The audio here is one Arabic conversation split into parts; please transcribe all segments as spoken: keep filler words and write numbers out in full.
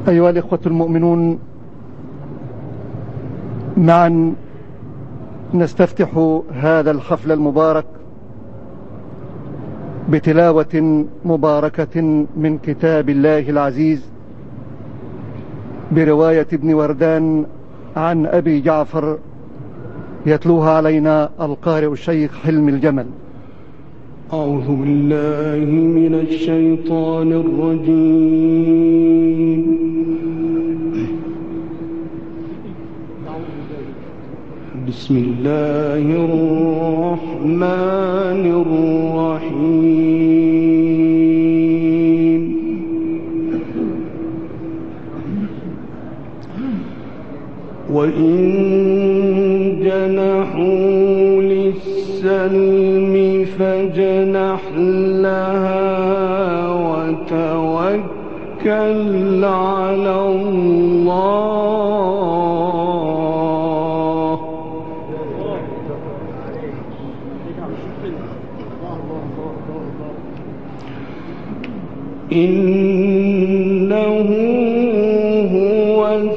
أيها الإخوة المؤمنون، معا نستفتح هذا الحفل المبارك بتلاوة مباركة من كتاب الله العزيز برواية ابن وردان عن أبي جعفر، يتلوها علينا القارئ الشيخ حلمي الجمل. أعوذ بالله من الشيطان الرجيم. بسم الله الرحمن الرحيم. وإن جنحوا للسلم فاجنح لها وتوكل على الله. إنه هو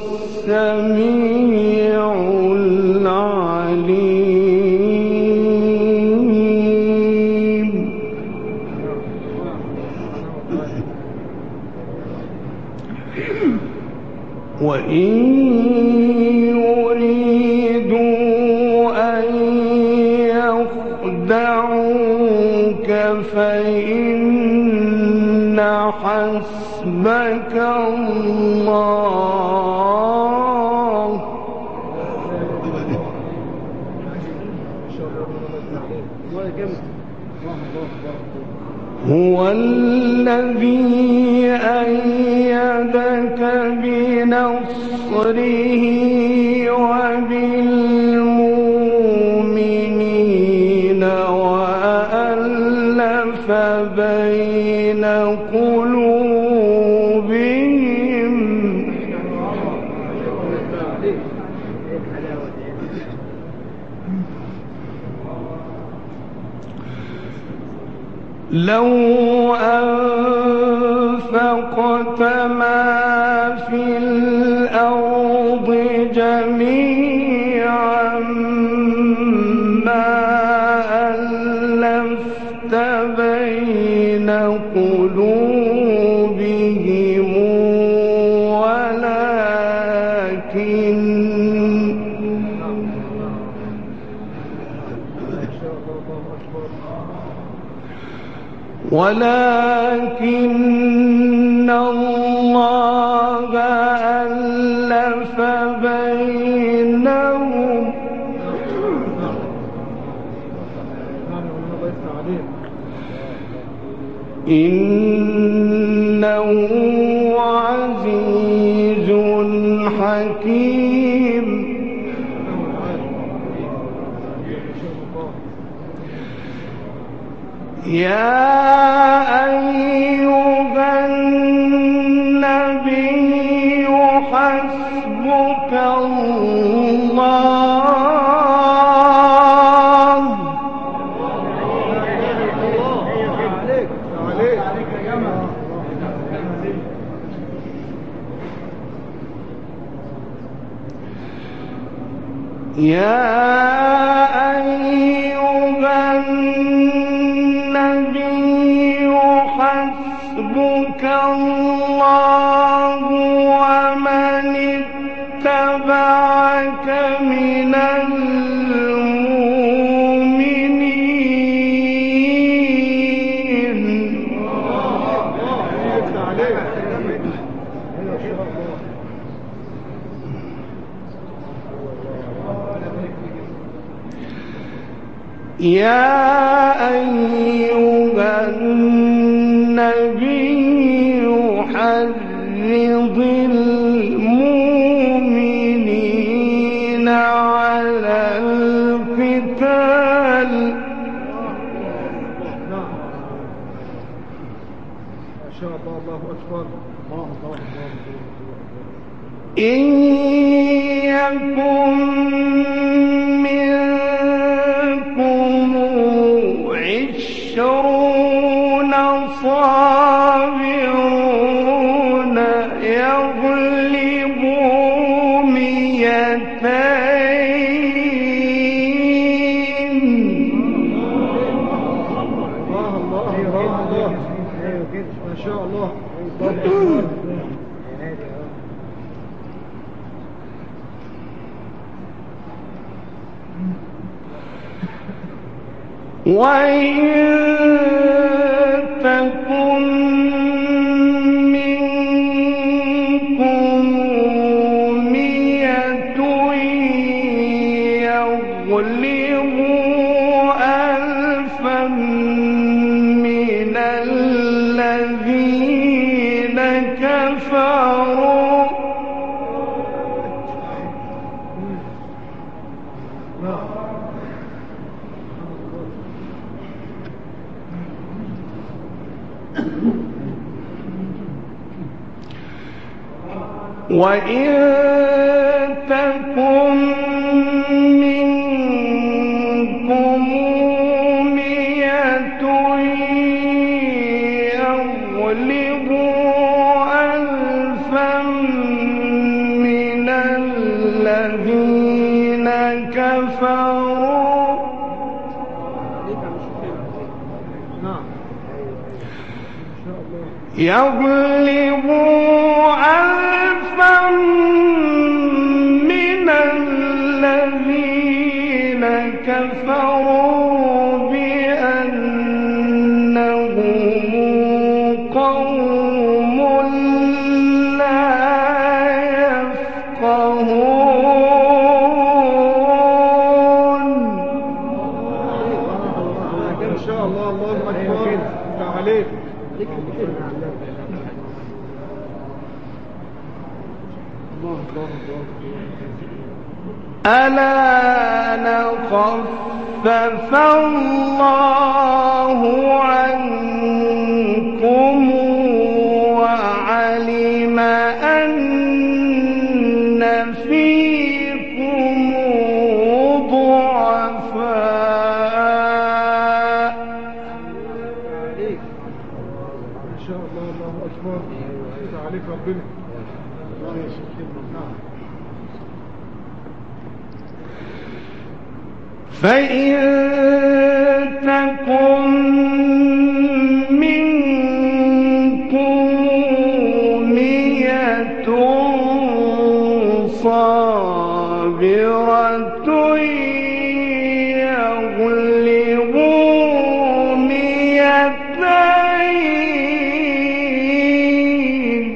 السميع العليم. وإن يريدوا أن يخدعوك فإن حسبك الله هو الذي أيدك بنصره وبالمؤمنين وألف بين قلوبهم. لو أنفقت ما في الأرض جميعا ما ألفت بين قلوبهم ولكن ولكن الله ألف بينهم. إنه عزيز حكيم. يا أيها النبي حسبك الله. يا أيها النبي حسبك الله ومن اتبعك من المؤمنين. يا أيها النبي حرض المؤمنين على القتال إن يكن منكم عشرون صابرون يغلبوا مئتين. ما شاء الله. وإن تكن منكم مئة يغلبوا ألفا من الذين كفروا. وإن تكن منكم مئة يغلبوا ألفا من الذين كفروا. يغلبوا ألفا من الذين كفروا بأنهم قوم لا يفقهون. إن شاء الله. الله أكبر عليك. ألا نخفف الله عنكم وعلم أن فيكم ضعفاء. إن شاء الله. الله أكبر عليك ربنا. فإن تكن منكم مئة صابرة يغلبوا مئتين.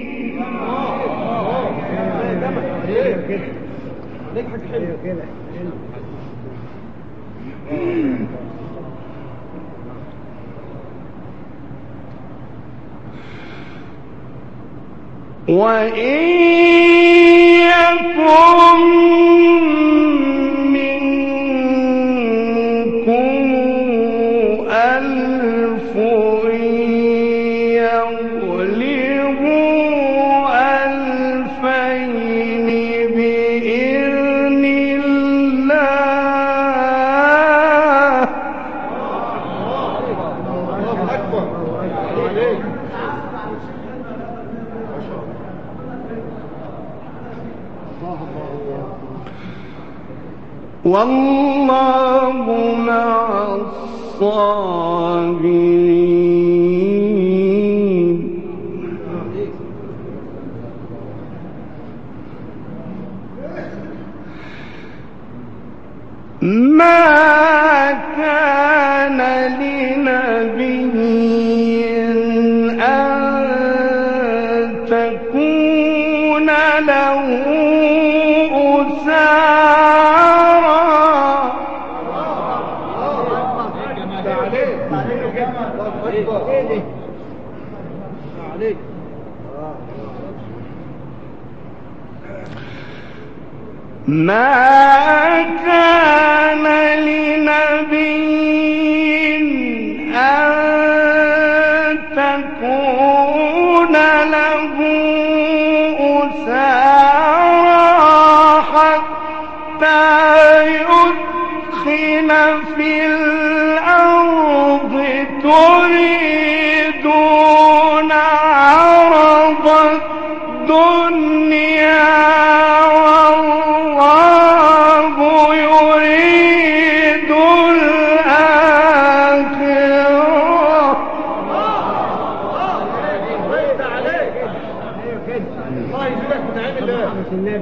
وإن يكن منكم ألف يغلبوا ألفين بإذن الله. الله أكبر عليك. والله مع الصابرين. ما كان لنبي أن تكون له ما كان لنبي أن تكون له أسارى حتى يدخل في الأرض تريدون عرض الدنيا الدنيا والله يريد الآخرة. الله يجزاك من عين الله.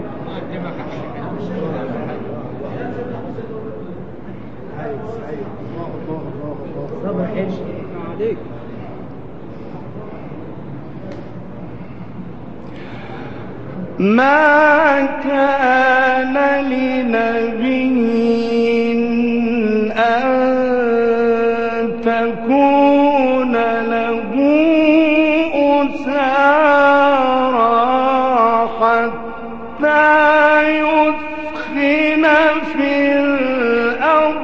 ما كان لنبي أن تكون له أسارى حتى يثخن في الأرض.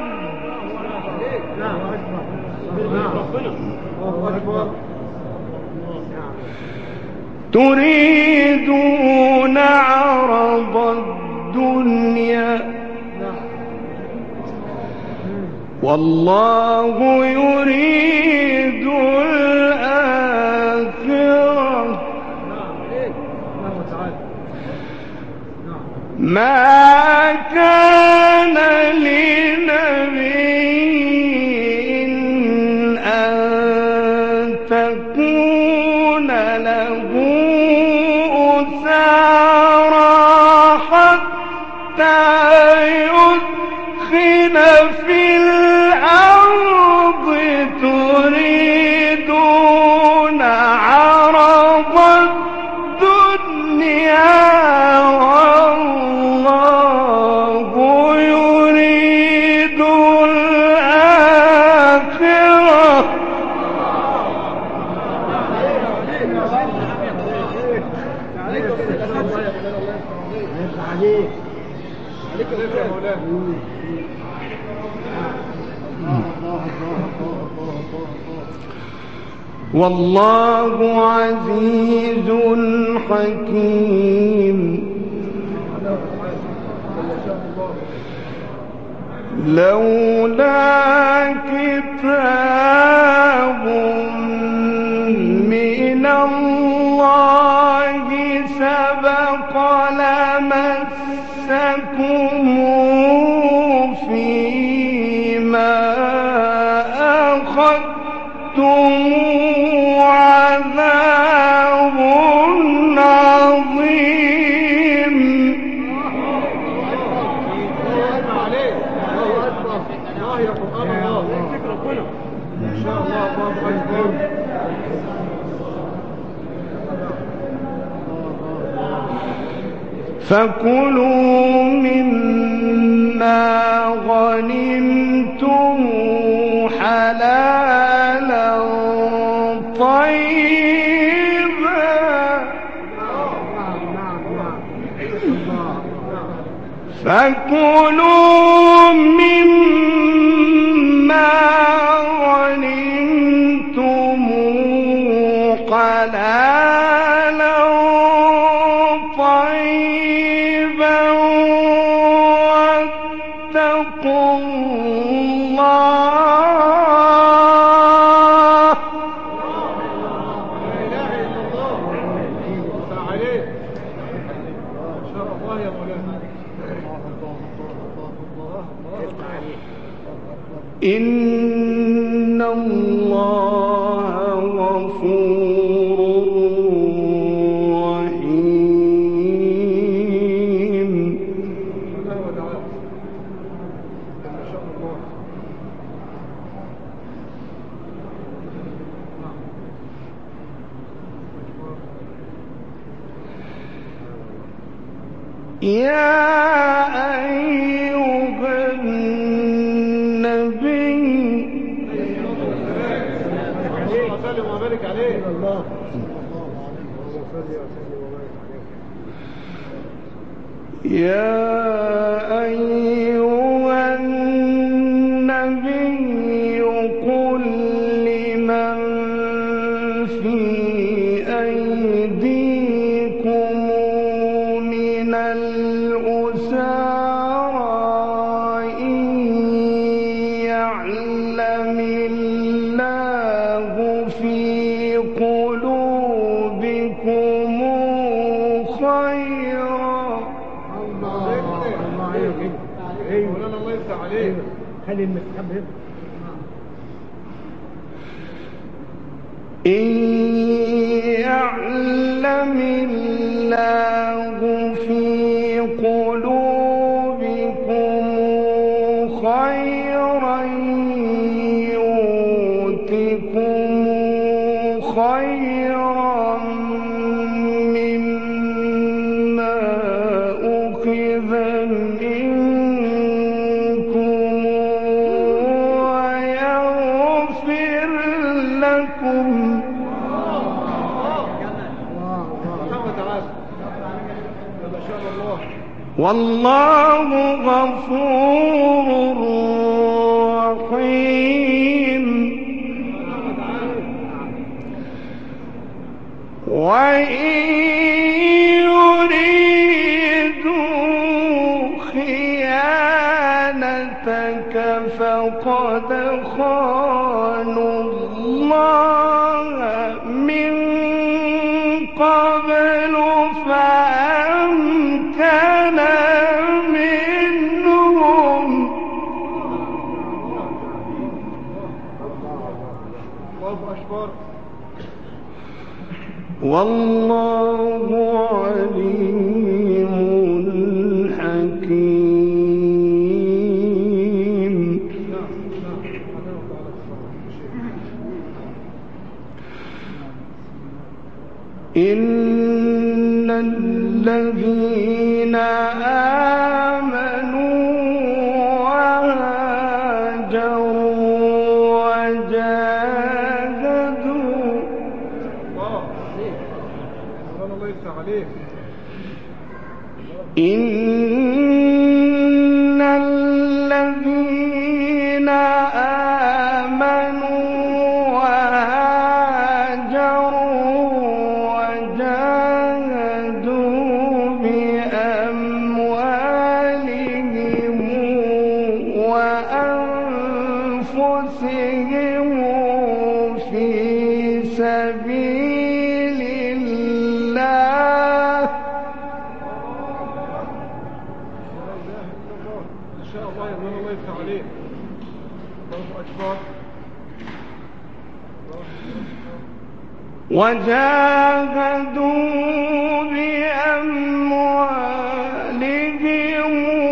تريدون عرض الدنيا والله يريد الآخرة. ما كان لنبي أن تكون له أسارى حتى يثخن في الأرض. تريدون عرض الدنيا والله يريد الآخرة. والله عزيز حكيم. لولا كتاب من الله سبق لمسكم فيما أخذتم عذاب عظيم. فكلوا مما غنمتم حلالا طيبا. فكلوا مما غنمتم حلالا طيبا واتقوا الله. إن الله غفور رحيم. يا أيها النبي وسلم وبارك عليه. الله يا أيها النبي قل لمن في أيديكم من الأسارى إن يعلم الله في قلوبكم خيرا خيرا. الله الله عليك. ايوه مولانا الله يفتح عليك. خلي المستحب يبقى إن يعلم الله في قلوبكم خيرا يؤتكم خيرا مما أخذ منكم ويغفر لكم والله غفور رحيم. وإن يريدوا خيانتك فقد خانوا الله من قبل فأمكن منهم. الله أكبر. والله عليم حكيم. إن الذين آمنوا وهاجروا وجاهدوا الله يفتح عليك. إن الذين آمنوا وهاجروا وجاهدوا بأموالهم وأنفسهم في سبيل الله إن شاء الله يا مولانا الله يفتح عليك. الله أكبر. وجاهدوا بأموالهم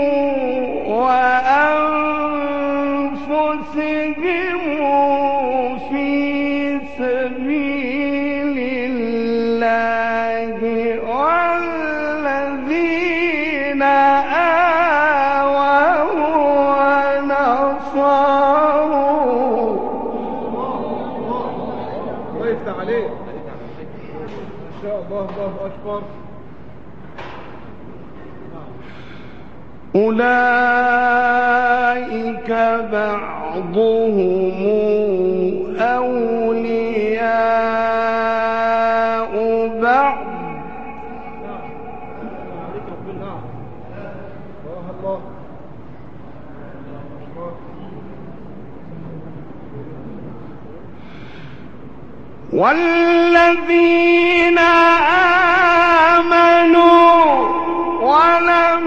وأنفسهم في سبيل الله والذين آووا ونصروا. الله يفتح عليك. إن شاء الله. الله أكبر. أولئك بعضهم أولياء بعض الله. والذين آمنوا ولم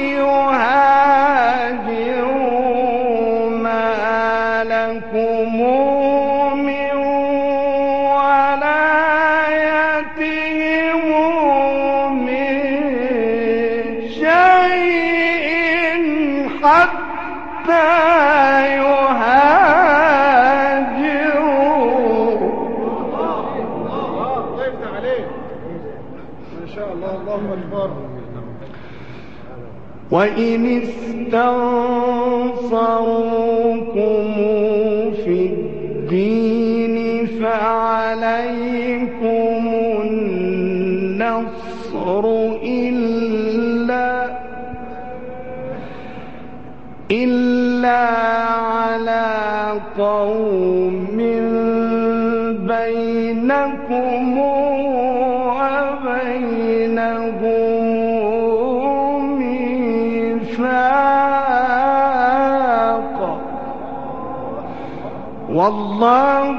يهاجروا ما لكم من ولايتهم من شيء حتى يهاجروا. الله يفتح عليك. ما شاء الله. الله أكبر. وإن استنصروكم في الدين فعليكم النصر إلا إلا على قوم بينكم وبينهم ميثاق والله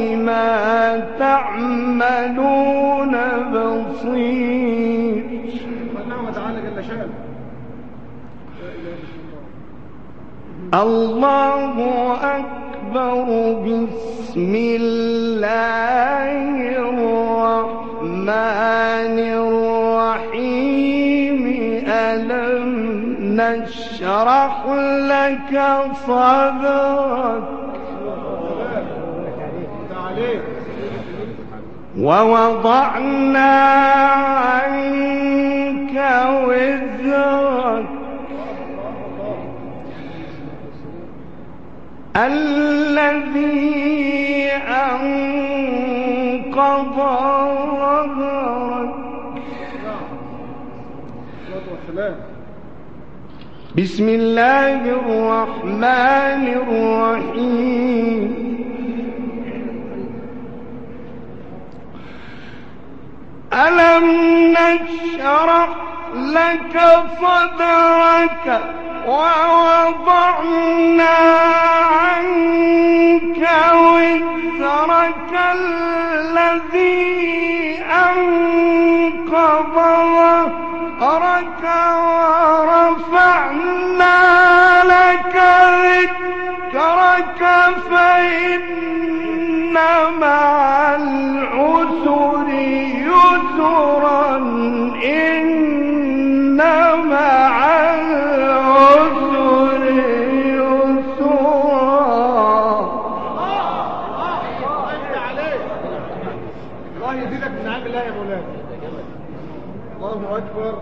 بما تعملون بصير. شاء. الله أكبر. بسم الله الرحمن الرحيم. ألم نشرح لك صدرك ووضعنا عنك وزرك الذي أنقض ظهرك. بسم الله الرحمن الرحيم. ألم نشرح لك صدرك ووضعنا عنك وزرك الذي أنقض ظهرك ورفعنا لك ذكرك فإن مع العسر يسرا إن مع العسر يسرا. الله يزيدك من عند الله يا مولانا. الله أكبر.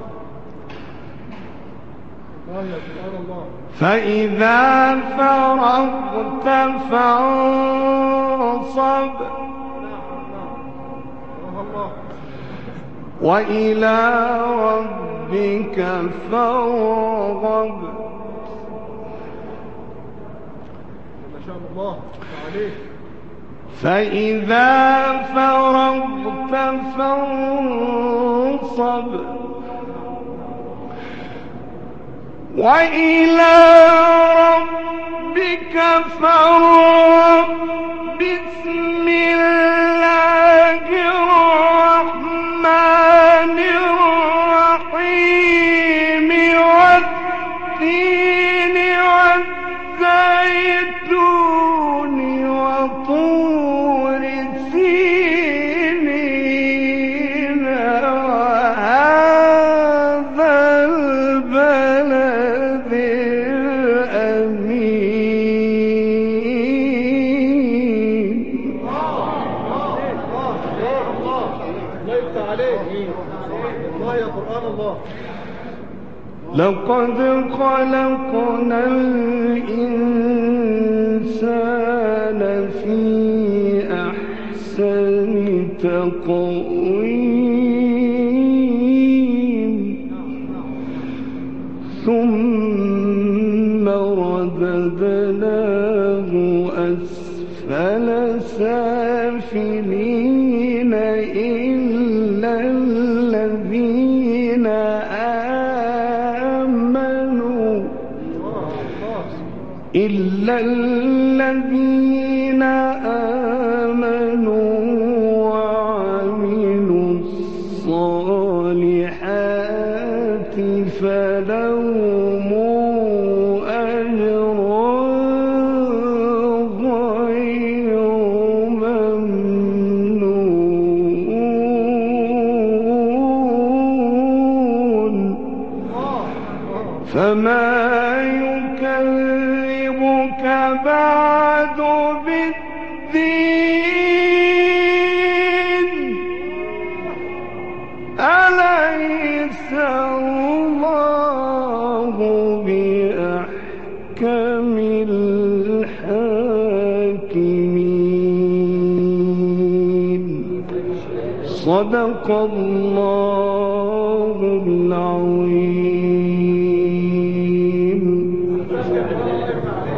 الله يا سبحان الله. فإذا فرغت فانصب وإلى ربك فارغب. ما شاء الله عليك. فإذا فرغت فانصب وإلى ربك فارغب. بسم الله الرحمن الرحيم. والتين والزيتون وطور سينين وهذا البلد الأمين. الله يا قرآن الله. لقد خلقنا الإنسان في أحسن تقويم ثم رددناه أسفل سافلين إلا الذين آمنوا إلا الذين آمنوا وعملوا الصالحات فلهم أجر غير ممنون. فما يكذبك بعد بالدين. أليس الله بأحكم الحاكمين. صدق الله العظيم.